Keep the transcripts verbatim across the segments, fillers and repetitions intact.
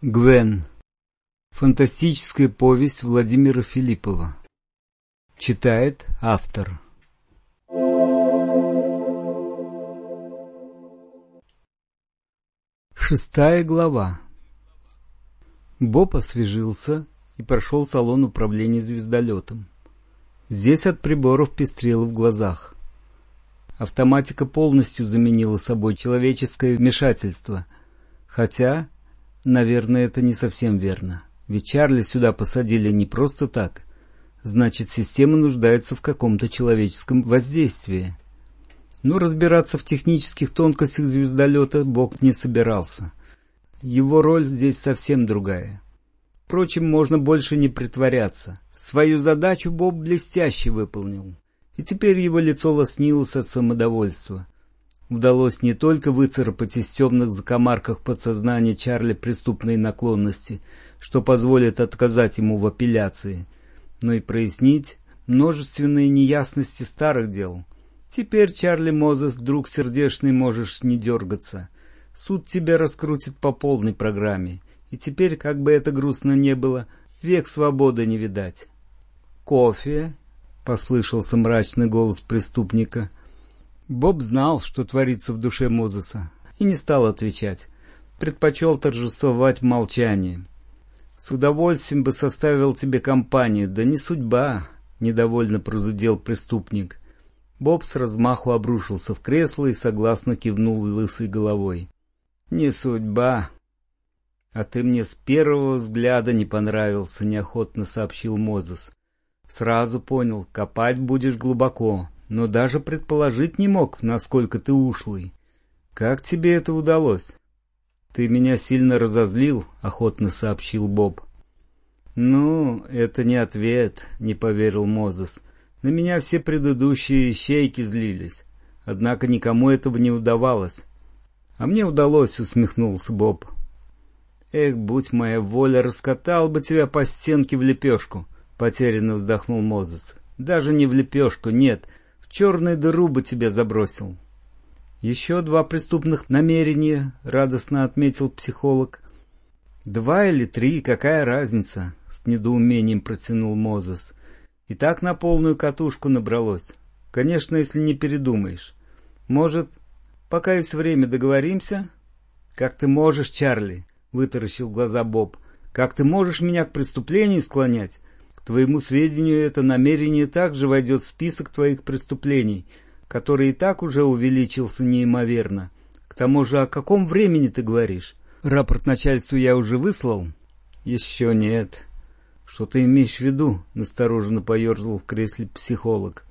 Гвен. Фантастическая повесть Владимира Филиппова. Читает автор. Шестая глава. Боб освежился и прошел салон управления звездолетом. Здесь от приборов пестрело в глазах. Автоматика полностью заменила собой человеческое вмешательство. Хотя, наверное, это не совсем верно. Ведь Чарли сюда посадили не просто так. Значит, система нуждается в каком-то человеческом воздействии. Но разбираться в технических тонкостях звездолета Боб не собирался. Его роль здесь совсем другая. Впрочем, можно больше не притворяться. Свою задачу Боб блестяще выполнил. И теперь его лицо лоснилось от самодовольства. Удалось не только выцарапать из темных закомарках подсознания Чарли преступные наклонности, что позволит отказать ему в апелляции, но и прояснить множественные неясности старых дел. Теперь, Чарли Мозес, друг сердечный, можешь не дергаться. Суд тебя раскрутит по полной программе. И теперь, как бы это грустно не было, век свободы не видать. «Кофе?» — послышался мрачный голос преступника. Боб знал, что творится в душе Мозеса, и не стал отвечать. Предпочел торжествовать в молчании. «С удовольствием бы составил тебе компанию, да не судьба», — недовольно прозудел преступник. Боб с размаху обрушился в кресло и согласно кивнул лысой головой. «Не судьба. А ты мне с первого взгляда не понравился», — неохотно сообщил Мозес. «Сразу понял, копать будешь глубоко, но даже предположить не мог, насколько ты ушлый. Как тебе это удалось?» «Ты меня сильно разозлил», — охотно сообщил Боб. «Ну, это не ответ», — не поверил Мозес. «На меня все предыдущие ищейки злились, однако никому этого не удавалось». «А мне удалось», — усмехнулся Боб. «Эх, будь моя воля, раскатал бы тебя по стенке в лепешку», — потерянно вздохнул Мозес. «Даже не в лепешку, нет, в черную дыру бы тебя забросил». «Еще два преступных намерения», — радостно отметил психолог. «Два или три, какая разница?» — с недоумением протянул Мозес. «И так на полную катушку набралось. Конечно, если не передумаешь. Может, пока есть время, договоримся?» «Как ты можешь, Чарли?» — вытаращил глаза Боб. «Как ты можешь меня к преступлению склонять? К твоему сведению, это намерение также войдет в список твоих преступлений, который и так уже увеличился неимоверно. К тому же, о каком времени ты говоришь? Рапорт начальству я уже выслал?» «Еще нет». «Что ты имеешь в виду?» — настороженно поерзал в кресле психолог.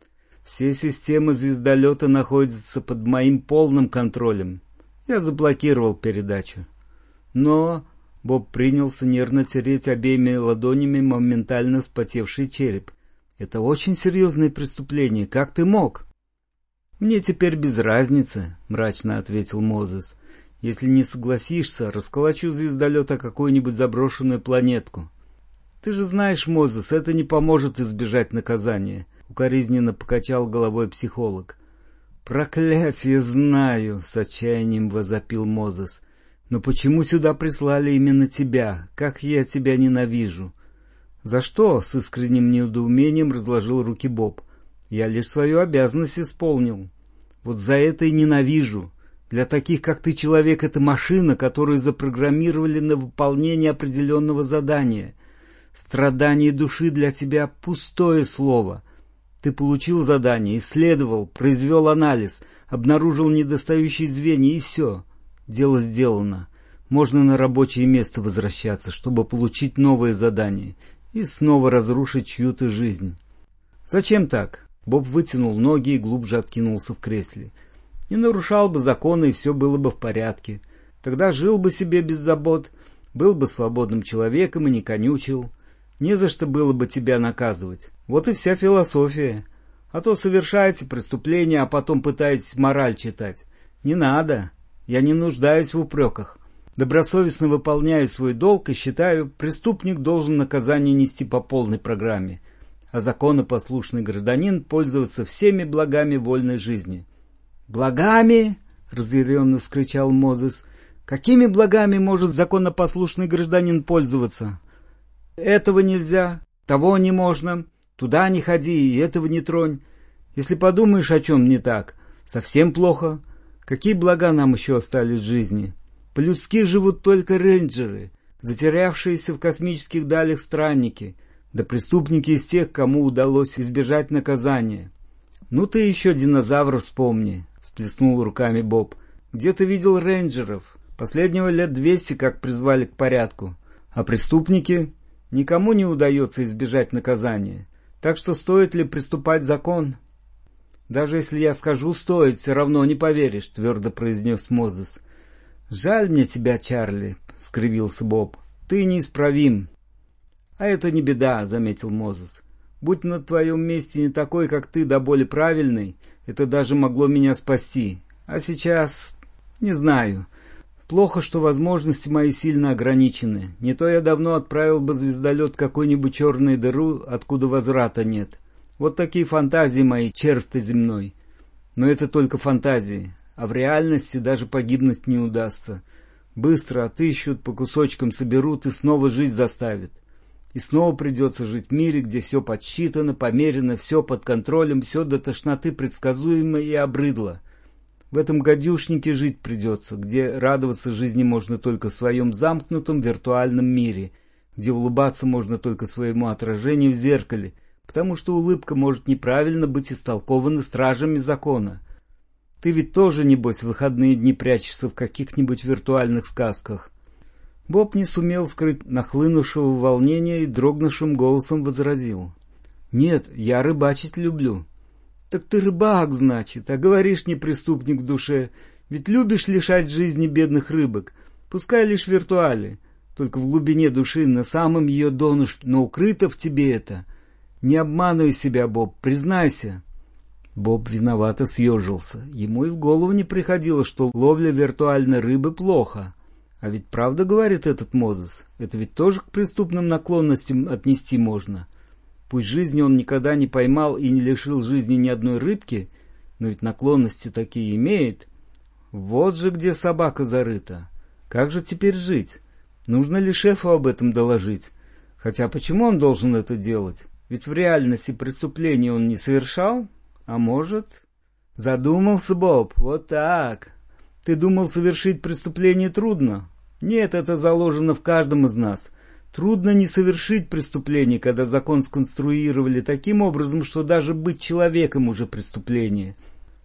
«Все системы звездолета находятся под моим полным контролем. Я заблокировал передачу». «Но...» — Боб принялся нервно тереть обеими ладонями моментально вспотевший череп. «Это очень серьезное преступление. Как ты мог?» «Мне теперь без разницы», — мрачно ответил Мозес. «Если не согласишься, расколочу звездолет о какую-нибудь заброшенную планетку». «Ты же знаешь, Мозес, это не поможет избежать наказания», — укоризненно покачал головой психолог. «Проклятье, знаю», — с отчаянием возопил Мозес. «Но почему сюда прислали именно тебя? Как я тебя ненавижу!» «За что?» — с искренним недоумением разложил руки Боб. «Я лишь свою обязанность исполнил. Вот за это и ненавижу. Для таких, как ты, человек — это машина, которую запрограммировали на выполнение определенного задания. Страдание души для тебя — пустое слово. Ты получил задание, исследовал, произвел анализ, обнаружил недостающие звенья, и все. Дело сделано. Можно на рабочее место возвращаться, чтобы получить новое задание и снова разрушить чью-то жизнь». «Зачем так?» Боб вытянул ноги и глубже откинулся в кресле. «Не нарушал бы законы, и все было бы в порядке. Тогда жил бы себе без забот, был бы свободным человеком и не конючил. Не за что было бы тебя наказывать. Вот и вся философия. А то совершаете преступления, а потом пытаетесь мораль читать. Не надо. Я не нуждаюсь в упреках. Добросовестно выполняю свой долг и считаю, преступник должен наказание нести по полной программе, а законопослушный гражданин пользоваться всеми благами вольной жизни». «Благами?» — разъяренно вскричал Мозес. Какими благами может законопослушный гражданин пользоваться? Этого нельзя, того не можно, туда не ходи и этого не тронь. Если подумаешь о чем не так, совсем плохо. Какие блага нам еще остались в жизни? По-людски живут только рейнджеры, затерявшиеся в космических далях странники, да преступники из тех, кому удалось избежать наказания. «Ну ты еще динозавров вспомни», — всплеснул руками Боб. «Где ты видел рейнджеров? Последнего лет двести как призвали к порядку. А преступники? Никому не удается избежать наказания. Так что стоит ли приступать закон?» «Даже если я скажу «стоит», все равно не поверишь», — твердо произнес Мозес. «Жаль мне тебя, Чарли», — скривился Боб. «Ты неисправим». «А это не беда», — заметил Мозес. «Будь на твоем месте не такой, как ты, да более правильный, это даже могло меня спасти. А сейчас... не знаю. Плохо, что возможности мои сильно ограничены. Не то я давно отправил бы звездолет в какую-нибудь черную дыру, откуда возврата нет. Вот такие фантазии мои, червь ты земной. Но это только фантазии, а в реальности даже погибнуть не удастся. Быстро отыщут, по кусочкам соберут и снова жить заставят. И снова придется жить в мире, где все подсчитано, померено, все под контролем, все до тошноты предсказуемо и обрыдло. В этом гадюшнике жить придется, где радоваться жизни можно только в своем замкнутом виртуальном мире, где улыбаться можно только своему отражению в зеркале, потому что улыбка может неправильно быть истолкована стражами закона. Ты ведь тоже, небось, в выходные дни прячешься в каких-нибудь виртуальных сказках. Боб не сумел скрыть нахлынувшего волнения и дрогнувшим голосом возразил. «Нет, я рыбачить люблю». «Так ты рыбак, значит, а говоришь, не преступник в душе. Ведь любишь лишать жизни бедных рыбок, пускай лишь в виртуале, только в глубине души, на самом ее донышке, но укрыто в тебе это. Не обманывай себя, Боб, признайся». Боб виновато съежился. Ему и в голову не приходило, что ловля виртуальной рыбы плохо. А ведь правда говорит этот Мозес, это ведь тоже к преступным наклонностям отнести можно. Пусть жизни он никогда не поймал и не лишил жизни ни одной рыбки, но ведь наклонности такие имеет. Вот же где собака зарыта. Как же теперь жить? Нужно ли шефу об этом доложить? Хотя почему он должен это делать? Ведь в реальности преступления он не совершал, а может... Задумался, Боб, вот так. Ты думал, совершить преступление трудно? Нет, это заложено в каждом из нас. Трудно не совершить преступление, когда закон сконструировали таким образом, что даже быть человеком уже преступление.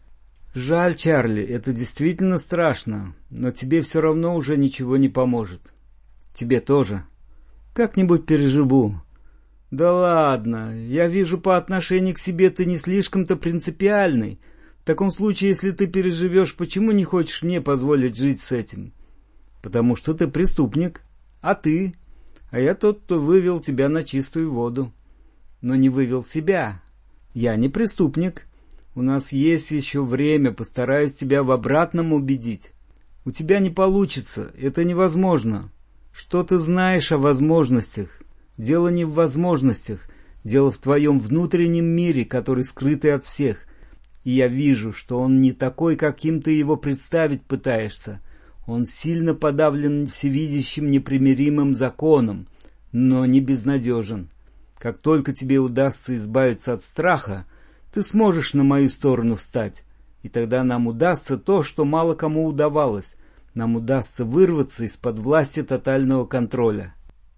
Жаль, Чарли, это действительно страшно, но тебе все равно уже ничего не поможет. Тебе тоже. Как-нибудь переживу. Да ладно, я вижу, по отношению к себе ты не слишком-то принципиальный. В таком случае, если ты переживешь, почему не хочешь мне позволить жить с этим? Потому что ты преступник, а ты... А я тот, кто вывел тебя на чистую воду. Но не вывел себя. Я не преступник. У нас есть еще время, постараюсь тебя в обратном убедить. У тебя не получится, это невозможно. Что ты знаешь о возможностях? Дело не в возможностях, дело в твоем внутреннем мире, который скрытый от всех. И я вижу, что он не такой, каким ты его представить пытаешься. Он сильно подавлен всевидящим непримиримым законом, но не безнадежен. Как только тебе удастся избавиться от страха, ты сможешь на мою сторону встать, и тогда нам удастся то, что мало кому удавалось. Нам удастся вырваться из-под власти тотального контроля.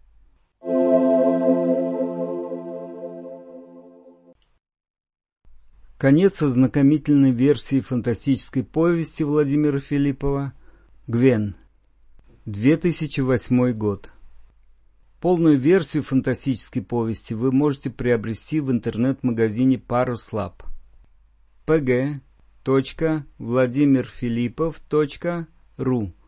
Конец ознакомительной версии фантастической повести Владимира Филиппова «Гвен», две тысячи восьмой год. Полную версию фантастической повести вы можете приобрести в интернет-магазине Parus Lab. пэ гэ точка владимир филиппов точка ру